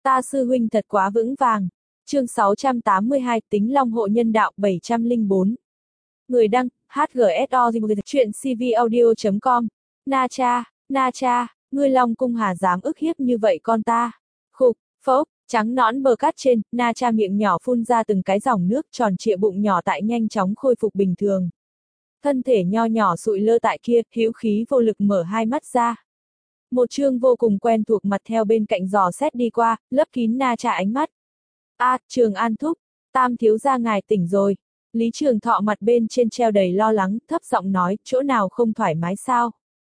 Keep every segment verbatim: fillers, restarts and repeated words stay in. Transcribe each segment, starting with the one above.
Ta sư huynh thật quá vững vàng. Chương sáu trăm tám mươi hai tính long hộ nhân đạo bảy trăm lẻ bốn. Người đăng, hát giê ét o chuyện c v audio chấm com. Na cha, na cha, ngươi Long cung hà dám ức hiếp như vậy con ta. Khục, phốc, trắng nõn bờ cát trên, na cha miệng nhỏ phun ra từng cái dòng nước, tròn trịa bụng nhỏ tại nhanh chóng khôi phục bình thường. Thân thể nho nhỏ sụi lơ tại kia, hữu khí vô lực mở hai mắt ra. Một chương vô cùng quen thuộc mặt theo bên cạnh dò xét đi qua, lấp kín na cha ánh mắt. A, à, Trường An thúc, Tam thiếu gia ngài tỉnh rồi. Lý Trường Thọ mặt bên trên treo đầy lo lắng, thấp giọng nói, chỗ nào không thoải mái sao?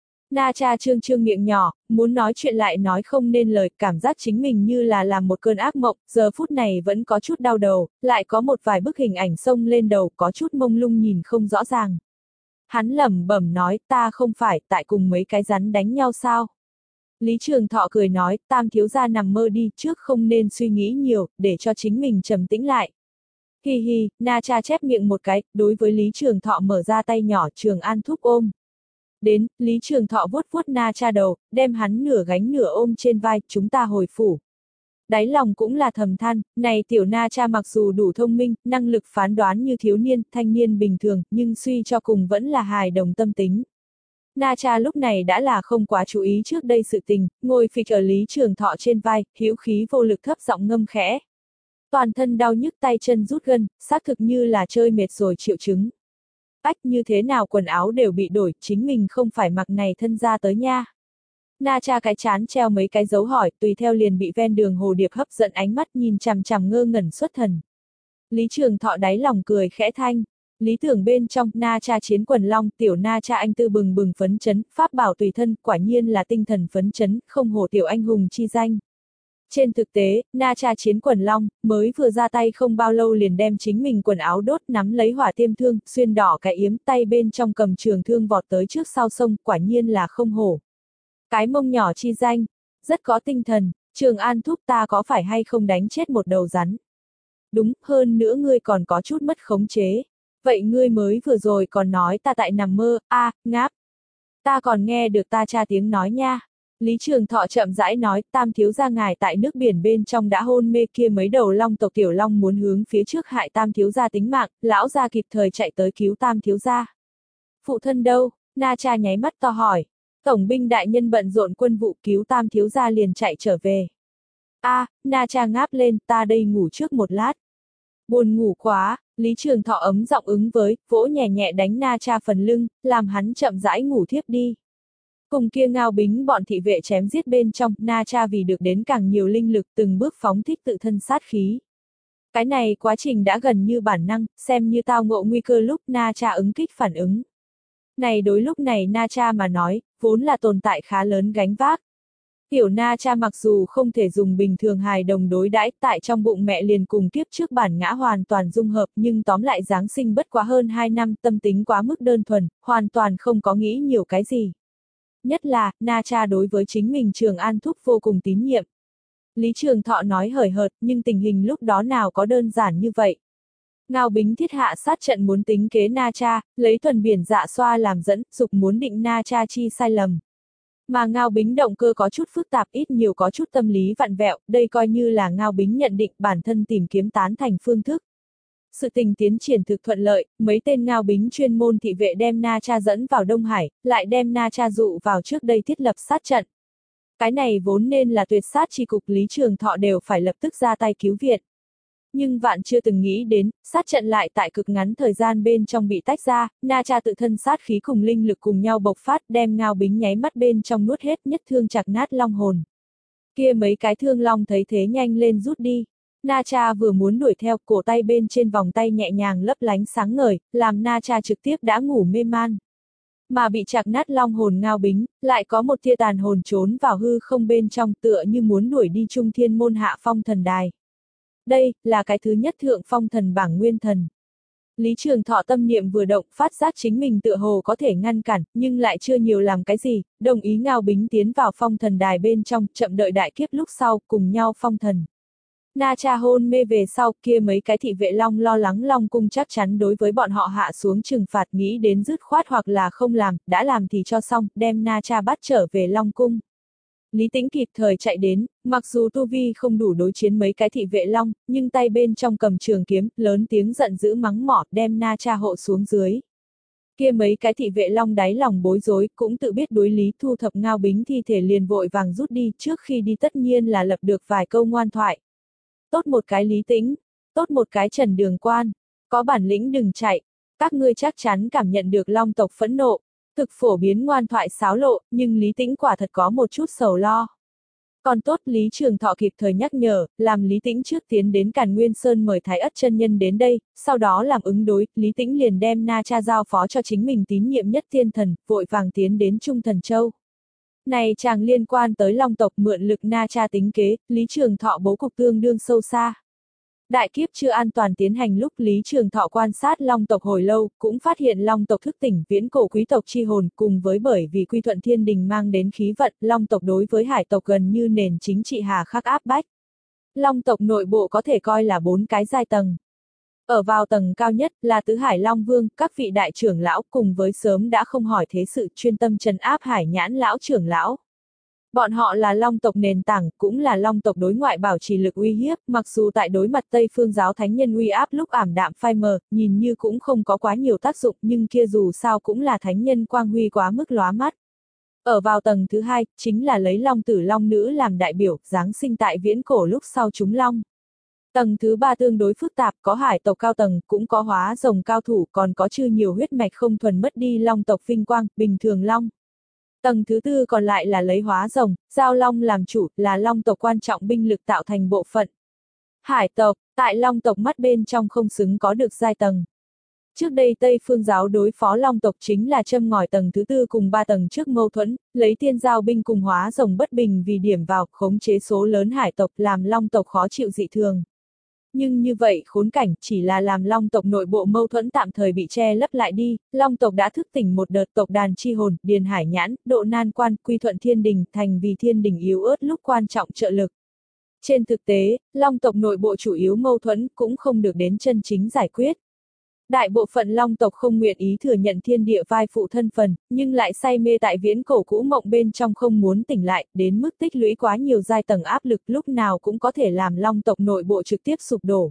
Na cha trương trương miệng nhỏ, muốn nói chuyện lại nói không nên lời, cảm giác chính mình như là làm một cơn ác mộng, giờ phút này vẫn có chút đau đầu, lại có một vài bức hình ảnh xông lên đầu, có chút mông lung nhìn không rõ ràng. Hắn lẩm bẩm nói, ta không phải tại cùng mấy cái rắn đánh nhau sao? Lý Trường Thọ cười nói, Tam thiếu gia nằm mơ đi, trước không nên suy nghĩ nhiều, để cho chính mình trầm tĩnh lại. Hi hi, na cha chép miệng một cái, đối với Lý Trường Thọ mở ra tay nhỏ, Trường An thúc ôm. Đến, Lý Trường Thọ vuốt vuốt na cha đầu, đem hắn nửa gánh nửa ôm trên vai, chúng ta hồi phủ. Đáy lòng cũng là thầm than, này tiểu na cha mặc dù đủ thông minh, năng lực phán đoán như thiếu niên, thanh niên bình thường, nhưng suy cho cùng vẫn là hài đồng tâm tính. Na cha lúc này đã là không quá chú ý trước đây sự tình, ngồi phịch ở Lý Trường Thọ trên vai, hữu khí vô lực thấp giọng ngâm khẽ. Toàn thân đau nhức tay chân rút gân, xác thực như là chơi mệt rồi triệu chứng. Ách như thế nào quần áo đều bị đổi, chính mình không phải mặc này thân ra tới nha. Na cha cái chán treo mấy cái dấu hỏi, tùy theo liền bị ven đường hồ điệp hấp dẫn ánh mắt nhìn chằm chằm ngơ ngẩn xuất thần. Lý Trường Thọ đáy lòng cười khẽ thanh. Lý tưởng bên trong, na cha chiến quần long, tiểu na cha anh tư bừng bừng phấn chấn, pháp bảo tùy thân, quả nhiên là tinh thần phấn chấn, không hổ tiểu anh hùng chi danh. Trên thực tế, na cha chiến quần long, mới vừa ra tay không bao lâu liền đem chính mình quần áo đốt nắm lấy hỏa tiêm thương, xuyên đỏ cái yếm tay bên trong cầm trường thương vọt tới trước sau sông, quả nhiên là không hổ. Cái mông nhỏ chi danh, rất có tinh thần, Trường An thúc ta có phải hay không đánh chết một đầu rắn. Đúng, hơn nữa ngươi còn có chút mất khống chế. Vậy ngươi mới vừa rồi còn nói ta tại nằm mơ, a à, ngáp. Ta còn nghe được ta cha tiếng nói nha. Lý Trường Thọ chậm rãi nói, Tam thiếu gia ngài tại nước biển bên trong đã hôn mê kia mấy đầu long tộc tiểu long muốn hướng phía trước hại Tam thiếu gia tính mạng, lão gia kịp thời chạy tới cứu Tam thiếu gia. Phụ thân đâu? Na cha nháy mắt to hỏi. Tổng binh đại nhân bận rộn quân vụ cứu Tam thiếu gia liền chạy trở về. A, à, Na cha ngáp lên, ta đây ngủ trước một lát. Buồn ngủ quá, Lý Trường Thọ ấm giọng ứng với, vỗ nhẹ nhẹ đánh na cha phần lưng, làm hắn chậm rãi ngủ thiếp đi. Cùng kia Ngao Bính bọn thị vệ chém giết bên trong, na cha vì được đến càng nhiều linh lực từng bước phóng thích tự thân sát khí. Cái này quá trình đã gần như bản năng, xem như tao ngộ nguy cơ lúc na cha ứng kích phản ứng. Này đối lúc này na cha mà nói, vốn là tồn tại khá lớn gánh vác. Tiểu na cha mặc dù không thể dùng bình thường hài đồng đối đãi, tại trong bụng mẹ liền cùng kiếp trước bản ngã hoàn toàn dung hợp, nhưng tóm lại Giáng sinh bất quá hơn hai năm, tâm tính quá mức đơn thuần, hoàn toàn không có nghĩ nhiều cái gì. Nhất là, na cha đối với chính mình Trường An thúc vô cùng tín nhiệm. Lý Trường Thọ nói hời hợt, nhưng tình hình lúc đó nào có đơn giản như vậy. Ngao Bính thiết hạ sát trận muốn tính kế na cha, lấy thuần biển dạ xoa làm dẫn, dục muốn định na cha chi sai lầm. Mà Ngao Bính động cơ có chút phức tạp, ít nhiều có chút tâm lý vặn vẹo, đây coi như là Ngao Bính nhận định bản thân tìm kiếm tán thành phương thức. Sự tình tiến triển thực thuận lợi, mấy tên Ngao Bính chuyên môn thị vệ đem na cha dẫn vào Đông Hải, lại đem na cha dụ vào trước đây thiết lập sát trận. Cái này vốn nên là tuyệt sát chi cục, Lý Trường Thọ đều phải lập tức ra tay cứu viện. Nhưng vạn chưa từng nghĩ đến, sát trận lại tại cực ngắn thời gian bên trong bị tách ra, na cha tự thân sát khí cùng linh lực cùng nhau bộc phát, đem Ngao Bính nháy mắt bên trong nuốt hết, nhất thương chặt nát long hồn. Kia mấy cái thương long thấy thế nhanh lên rút đi. Na cha vừa muốn đuổi theo, cổ tay bên trên vòng tay nhẹ nhàng lấp lánh sáng ngời, làm na cha trực tiếp đã ngủ mê man. Mà bị chặt nát long hồn Ngao Bính, lại có một tia tàn hồn trốn vào hư không bên trong, tựa như muốn đuổi đi Trung Thiên môn hạ phong thần đài. Đây, là cái thứ nhất thượng phong thần bảng nguyên thần. Lý Trường Thọ tâm niệm vừa động, phát giác chính mình tựa hồ có thể ngăn cản, nhưng lại chưa nhiều làm cái gì, đồng ý Ngao Bính tiến vào phong thần đài bên trong, chậm đợi đại kiếp lúc sau, cùng nhau phong thần. Na cha hôn mê về sau, kia mấy cái thị vệ long lo lắng Long cung chắc chắn đối với bọn họ hạ xuống trừng phạt, nghĩ đến dứt khoát hoặc là không làm, đã làm thì cho xong, đem na cha bắt trở về Long cung. Lý Tĩnh kịp thời chạy đến, mặc dù tu vi không đủ đối chiến mấy cái thị vệ long, nhưng tay bên trong cầm trường kiếm, lớn tiếng giận dữ mắng mỏ đem Na Cha hộ xuống dưới. Kia mấy cái thị vệ long đáy lòng bối rối, cũng tự biết đối lý thu thập Ngao Bính thi thể liền vội vàng rút đi, trước khi đi tất nhiên là lập được vài câu ngoan thoại. Tốt một cái Lý Tĩnh, tốt một cái Trần Đường Quan, có bản lĩnh đừng chạy, các ngươi chắc chắn cảm nhận được long tộc phẫn nộ. Thực phổ biến ngoan thoại xáo lộ, nhưng Lý Tĩnh quả thật có một chút sầu lo. Còn tốt Lý Trường Thọ kịp thời nhắc nhở, làm Lý Tĩnh trước tiến đến Càn Nguyên Sơn mời Thái Ất chân nhân đến đây, sau đó làm ứng đối, Lý Tĩnh liền đem Na Cha giao phó cho chính mình tín nhiệm nhất thiên thần, vội vàng tiến đến Trung Thần Châu. Này chàng liên quan tới long tộc mượn lực Na Cha tính kế, Lý Trường Thọ bố cục tương đương sâu xa. Đại kiếp chưa an toàn tiến hành lúc Lý Trường Thọ quan sát long tộc hồi lâu, cũng phát hiện long tộc thức tỉnh viễn cổ quý tộc chi hồn, cùng với bởi vì quy thuận thiên đình mang đến khí vận, long tộc đối với hải tộc gần như nền chính trị hà khắc áp bách. Long tộc nội bộ có thể coi là bốn cái giai tầng. Ở vào tầng cao nhất là tứ hải long vương, các vị đại trưởng lão cùng với sớm đã không hỏi thế sự chuyên tâm trấn áp hải nhãn lão trưởng lão. Bọn họ là long tộc nền tảng, cũng là long tộc đối ngoại bảo trì lực uy hiếp, mặc dù tại đối mặt Tây Phương giáo thánh nhân uy áp lúc ảm đạm phai mờ, nhìn như cũng không có quá nhiều tác dụng, nhưng kia dù sao cũng là thánh nhân quang huy quá mức lóa mắt. Ở vào tầng thứ hai, chính là lấy long tử long nữ làm đại biểu, giáng sinh tại viễn cổ lúc sau chúng long. Tầng thứ ba tương đối phức tạp, có hải tộc cao tầng, cũng có hóa rồng cao thủ, còn có chưa nhiều huyết mạch không thuần mất đi long tộc vinh quang, bình thường long. Tầng thứ tư còn lại là lấy hóa rồng, giao long làm chủ, là long tộc quan trọng binh lực tạo thành bộ phận. Hải tộc, tại long tộc mắt bên trong không xứng có được giai tầng. Trước đây Tây Phương giáo đối phó long tộc chính là châm ngòi tầng thứ tư cùng ba tầng trước mâu thuẫn, lấy tiên giao binh cùng hóa rồng bất bình vì điểm vào, khống chế số lớn hải tộc làm long tộc khó chịu dị thường. Nhưng như vậy khốn cảnh chỉ là làm long tộc nội bộ mâu thuẫn tạm thời bị che lấp lại đi, long tộc đã thức tỉnh một đợt tộc đàn chi hồn, điền hải nhãn, độ nan quan, quy thuận thiên đình, thành vì thiên đình yếu ớt lúc quan trọng trợ lực. Trên thực tế, long tộc nội bộ chủ yếu mâu thuẫn cũng không được đến chân chính giải quyết. Đại bộ phận long tộc không nguyện ý thừa nhận thiên địa vai phụ thân phần, nhưng lại say mê tại viễn cổ cũ mộng bên trong không muốn tỉnh lại, đến mức tích lũy quá nhiều giai tầng áp lực lúc nào cũng có thể làm long tộc nội bộ trực tiếp sụp đổ.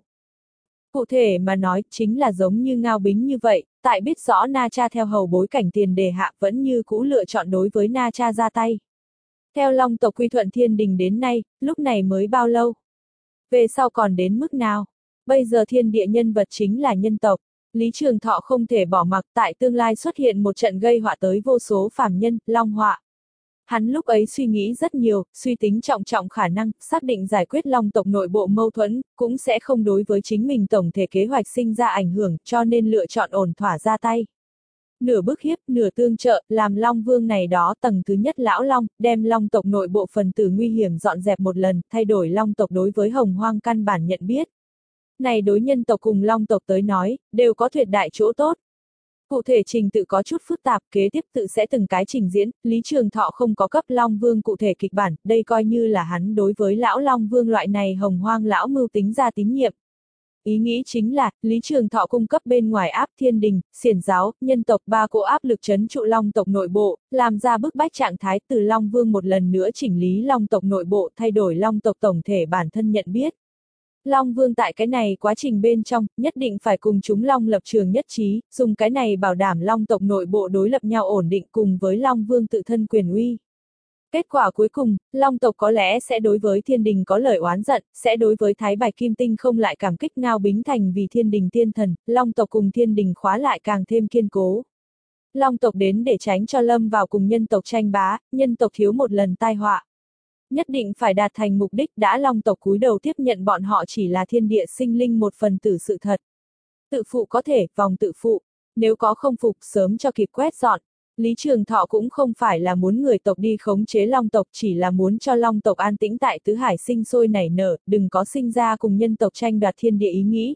Cụ thể mà nói, chính là giống như Ngao Bính như vậy, tại biết rõ Na Cha theo hầu bối cảnh tiền đề hạ vẫn như cũ lựa chọn đối với Na Cha ra tay. Theo long tộc quy thuận thiên đình đến nay, lúc này mới bao lâu? Về sau còn đến mức nào? Bây giờ thiên địa nhân vật chính là nhân tộc. Lý Trường Thọ không thể bỏ mặc tại tương lai xuất hiện một trận gây họa tới vô số phàm nhân, long họa. Hắn lúc ấy suy nghĩ rất nhiều, suy tính trọng trọng khả năng, xác định giải quyết long tộc nội bộ mâu thuẫn, cũng sẽ không đối với chính mình tổng thể kế hoạch sinh ra ảnh hưởng, cho nên lựa chọn ổn thỏa ra tay. Nửa bức hiếp, nửa tương trợ, làm long vương này đó tầng thứ nhất lão long, đem long tộc nội bộ phần tử nguy hiểm dọn dẹp một lần, thay đổi long tộc đối với hồng hoang căn bản nhận biết. Này đối nhân tộc cùng long tộc tới nói, đều có tuyệt đại chỗ tốt. Cụ thể trình tự có chút phức tạp, kế tiếp tự sẽ từng cái trình diễn, Lý Trường Thọ không có cấp Long Vương cụ thể kịch bản, đây coi như là hắn đối với lão Long Vương loại này hồng hoang lão mưu tính ra tín nhiệm. Ý nghĩ chính là, Lý Trường Thọ cung cấp bên ngoài áp thiên đình, xiển giáo, nhân tộc ba cỗ áp lực trấn trụ long tộc nội bộ, làm ra bức bách trạng thái từ Long Vương một lần nữa chỉnh lý long tộc nội bộ thay đổi long tộc tổng thể bản thân nhận biết. Long Vương tại cái này quá trình bên trong, nhất định phải cùng chúng Long lập trường nhất trí, dùng cái này bảo đảm Long tộc nội bộ đối lập nhau ổn định cùng với Long Vương tự thân quyền uy. Kết quả cuối cùng, Long tộc có lẽ sẽ đối với thiên đình có lời oán giận, sẽ đối với Thái Bạch Kim Tinh không lại cảm kích Ngao Bính thành vì thiên đình tiên thần, Long tộc cùng thiên đình khóa lại càng thêm kiên cố. Long tộc đến để tránh cho lâm vào cùng nhân tộc tranh bá, nhân tộc thiếu một lần tai họa. Nhất định phải đạt thành mục đích đã long tộc cúi đầu tiếp nhận bọn họ chỉ là thiên địa sinh linh một phần tử sự thật. Tự phụ có thể, vòng tự phụ, nếu có không phục sớm cho kịp quét dọn. Lý Trường Thọ cũng không phải là muốn người tộc đi khống chế long tộc chỉ là muốn cho long tộc an tĩnh tại tứ hải sinh sôi nảy nở, đừng có sinh ra cùng nhân tộc tranh đoạt thiên địa ý nghĩ.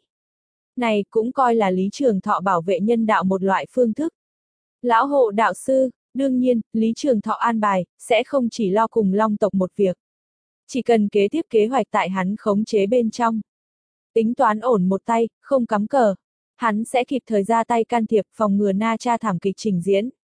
Này cũng coi là Lý Trường Thọ bảo vệ nhân đạo một loại phương thức. Lão hộ đạo sư. Đương nhiên, Lý Trường Thọ an bài, sẽ không chỉ lo cùng long tộc một việc. Chỉ cần kế tiếp kế hoạch tại hắn khống chế bên trong. Tính toán ổn một tay, không cắm cờ. Hắn sẽ kịp thời ra tay can thiệp phòng ngừa Na Cha thảm kịch trình diễn.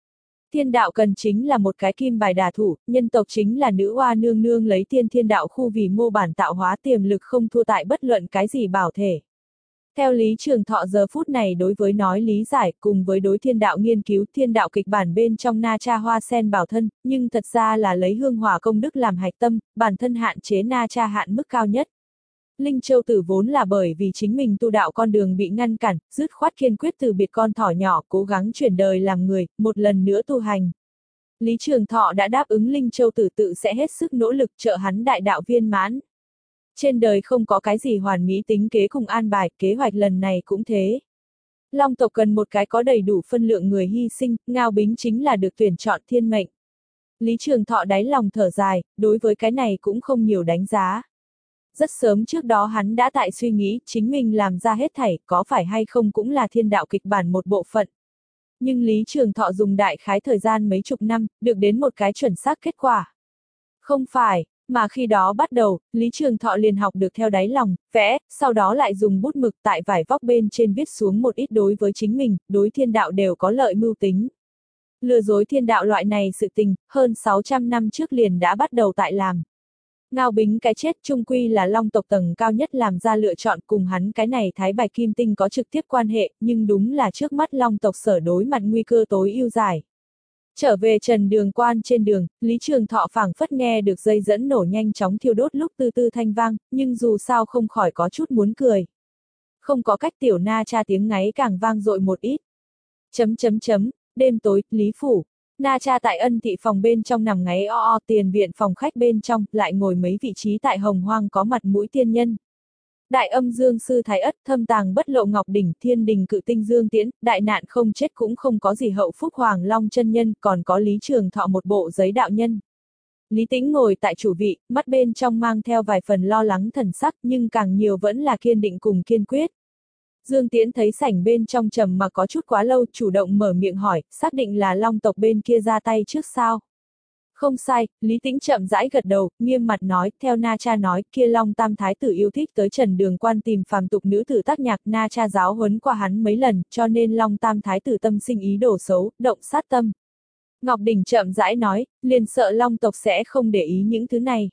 Thiên đạo cần chính là một cái kim bài đả thủ, nhân tộc chính là nữ oa nương nương lấy tiên thiên đạo khu vì mô bản tạo hóa tiềm lực không thua tại bất luận cái gì bảo thể. Theo Lý Trường Thọ giờ phút này đối với nói lý giải cùng với đối thiên đạo nghiên cứu thiên đạo kịch bản bên trong Na Cha hoa sen bảo thân, nhưng thật ra là lấy hương hỏa công đức làm hạch tâm, bản thân hạn chế Na Cha hạn mức cao nhất. Linh Châu Tử vốn là bởi vì chính mình tu đạo con đường bị ngăn cản, dứt khoát kiên quyết từ biệt con thỏ nhỏ cố gắng chuyển đời làm người, một lần nữa tu hành. Lý Trường Thọ đã đáp ứng Linh Châu Tử tự sẽ hết sức nỗ lực trợ hắn đại đạo viên mãn. Trên đời không có cái gì hoàn mỹ tính kế cùng an bài, kế hoạch lần này cũng thế. Long tộc cần một cái có đầy đủ phân lượng người hy sinh, Ngao Bính chính là được tuyển chọn thiên mệnh. Lý Trường Thọ đáy lòng thở dài, đối với cái này cũng không nhiều đánh giá. Rất sớm trước đó hắn đã tại suy nghĩ chính mình làm ra hết thảy, có phải hay không cũng là thiên đạo kịch bản một bộ phận. Nhưng Lý Trường Thọ dùng đại khái thời gian mấy chục năm, được đến một cái chuẩn xác kết quả. Không phải, mà khi đó bắt đầu, Lý Trường Thọ liền học được theo đáy lòng, vẽ, sau đó lại dùng bút mực tại vải vóc bên trên viết xuống một ít đối với chính mình, đối thiên đạo đều có lợi mưu tính. Lừa dối thiên đạo loại này sự tình, hơn sáu trăm năm trước liền đã bắt đầu tại làm. Ngao Bính cái chết chung quy là Long tộc tầng cao nhất làm ra lựa chọn cùng hắn cái này Thái Bạch Kim Tinh có trực tiếp quan hệ, nhưng đúng là trước mắt Long tộc sở đối mặt nguy cơ tối ưu giải. Trở về Trần Đường Quan trên đường, Lý Trường Thọ phảng phất nghe được dây dẫn nổ nhanh chóng thiêu đốt lúc tư tư thanh vang, nhưng dù sao không khỏi có chút muốn cười. Không có cách tiểu Na Cha tiếng ngáy càng vang dội một ít. Chấm chấm chấm, đêm tối, Lý Phủ. Na Cha tại Ân thị phòng bên trong nằm ngáy o o, tiền viện phòng khách bên trong, lại ngồi mấy vị trí tại hồng hoang có mặt mũi tiên nhân. Đại Âm Dương Sư Thái Ất, Thâm Tàng Bất Lộ Ngọc Đỉnh, Thiên Đình Cự Tinh Dương Tiễn, Đại Nạn Không Chết cũng không có gì Hậu Phúc Hoàng Long chân nhân, còn có Lý Trường Thọ một bộ giấy đạo nhân. Lý Tĩnh ngồi tại chủ vị, mắt bên trong mang theo vài phần lo lắng thần sắc, nhưng càng nhiều vẫn là kiên định cùng kiên quyết. Dương Tiễn thấy sảnh bên trong trầm mà có chút quá lâu, chủ động mở miệng hỏi, xác định là Long tộc bên kia ra tay trước sao? Không sai, Lý Tĩnh chậm rãi gật đầu, nghiêm mặt nói, theo Na Cha nói, kia Long Tam Thái tử yêu thích tới Trần Đường Quan tìm phàm tục nữ tử tác nhạc, Na Cha giáo huấn qua hắn mấy lần, cho nên Long Tam Thái tử tâm sinh ý đồ xấu, động sát tâm. Ngọc Đình chậm rãi nói, liền sợ Long tộc sẽ không để ý những thứ này.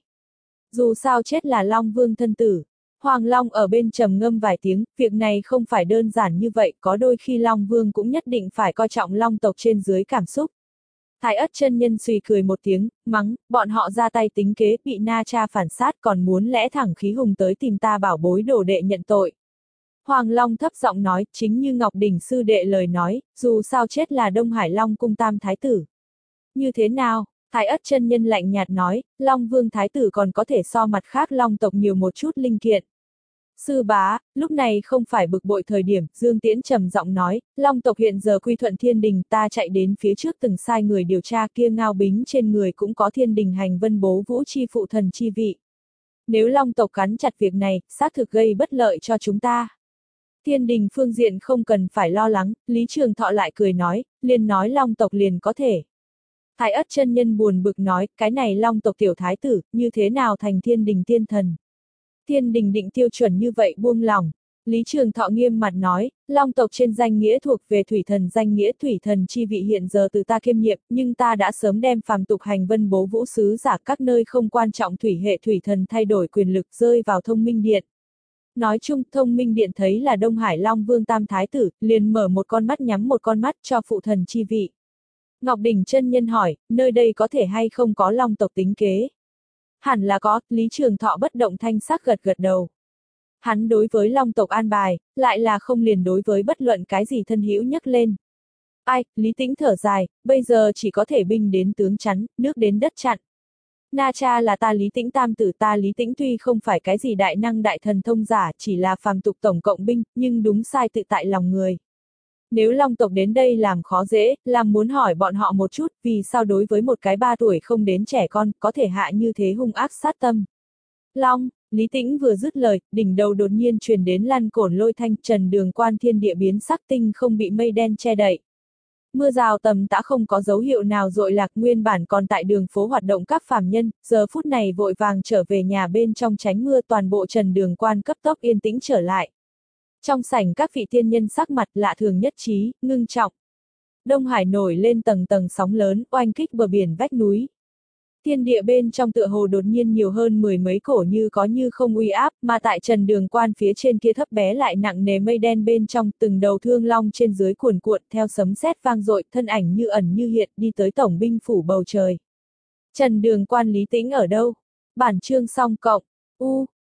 Dù sao chết là Long Vương thân tử. Hoàng Long ở bên trầm ngâm vài tiếng, việc này không phải đơn giản như vậy, có đôi khi Long Vương cũng nhất định phải coi trọng Long tộc trên dưới cảm xúc. Thái Ất chân nhân suy cười một tiếng, mắng, bọn họ ra tay tính kế, bị Na Cha phản sát còn muốn lẽ thẳng khí hùng tới tìm ta bảo bối đồ đệ nhận tội. Hoàng Long thấp giọng nói, chính như Ngọc Đỉnh sư đệ lời nói, dù sao chết là Đông Hải Long cung tam thái tử. Như thế nào? Thái Ất chân nhân lạnh nhạt nói, Long Vương thái tử còn có thể so mặt khác Long tộc nhiều một chút linh kiện. Sư bá, lúc này không phải bực bội thời điểm, Dương Tiễn trầm giọng nói, Long tộc hiện giờ quy thuận Thiên Đình, ta chạy đến phía trước từng sai người điều tra kia Ngao Bính trên người cũng có Thiên Đình hành vân bố vũ chi phụ thần chi vị. Nếu Long tộc cắn chặt việc này, xác thực gây bất lợi cho chúng ta. Thiên Đình phương diện không cần phải lo lắng, Lý Trường Thọ lại cười nói, liền nói Long tộc liền có thể. Thái Ất chân nhân buồn bực nói, cái này Long tộc tiểu thái tử, như thế nào thành Thiên Đình tiên thần? Thiên Đình định tiêu chuẩn như vậy buông lòng. Lý Trường Thọ nghiêm mặt nói, Long tộc trên danh nghĩa thuộc về thủy thần danh nghĩa thủy thần chi vị hiện giờ từ ta kiêm nhiệm, nhưng ta đã sớm đem phàm tục hành vân bố vũ sứ giả các nơi không quan trọng thủy hệ thủy thần thay đổi quyền lực rơi vào thông minh điện. Nói chung, thông minh điện thấy là Đông Hải Long Vương tam thái tử, liền mở một con mắt nhắm một con mắt cho phụ thần chi vị. Ngọc Đỉnh chân nhân hỏi, nơi đây có thể hay không có Long tộc tính kế? Hẳn là có, Lý Trường Thọ bất động thanh sắc gật gật đầu. Hắn đối với Long tộc an bài, lại là không liền đối với bất luận cái gì thân hữu nhắc lên. Ai, Lý Tĩnh thở dài, bây giờ chỉ có thể binh đến tướng chắn, nước đến đất chặn. Na Cha là ta Lý Tĩnh tam tử, ta Lý Tĩnh tuy không phải cái gì đại năng đại thần thông giả, chỉ là phàm tục tổng cộng binh, nhưng đúng sai tự tại lòng người. Nếu Long tộc đến đây làm khó dễ, làm muốn hỏi bọn họ một chút, vì sao đối với một cái ba tuổi không đến trẻ con, có thể hạ như thế hung ác sát tâm. Long, Lý Tĩnh vừa dứt lời, đỉnh đầu đột nhiên truyền đến lăn cổn lôi thanh, Trần Đường Quan thiên địa biến sắc, tinh không bị mây đen che đậy. Mưa rào tầm tã không có dấu hiệu nào dội lạc, nguyên bản còn tại đường phố hoạt động các phàm nhân, giờ phút này vội vàng trở về nhà bên trong tránh mưa, toàn bộ Trần Đường Quan cấp tốc yên tĩnh trở lại. Trong sảnh các vị tiên nhân sắc mặt lạ thường nhất trí, ngưng trọng. Đông Hải nổi lên tầng tầng sóng lớn, oanh kích bờ biển vách núi. Thiên địa bên trong tựa hồ đột nhiên nhiều hơn mười mấy cổ như có như không uy áp, mà tại trần đường quan phía trên kia thấp bé lại nặng nề mây đen bên trong, từng đầu thương long trên dưới cuồn cuộn theo sấm sét vang dội, thân ảnh như ẩn như hiện đi tới tổng binh phủ bầu trời. Trần đường quan Lý Tĩnh ở đâu? Bản chương xong cộng. U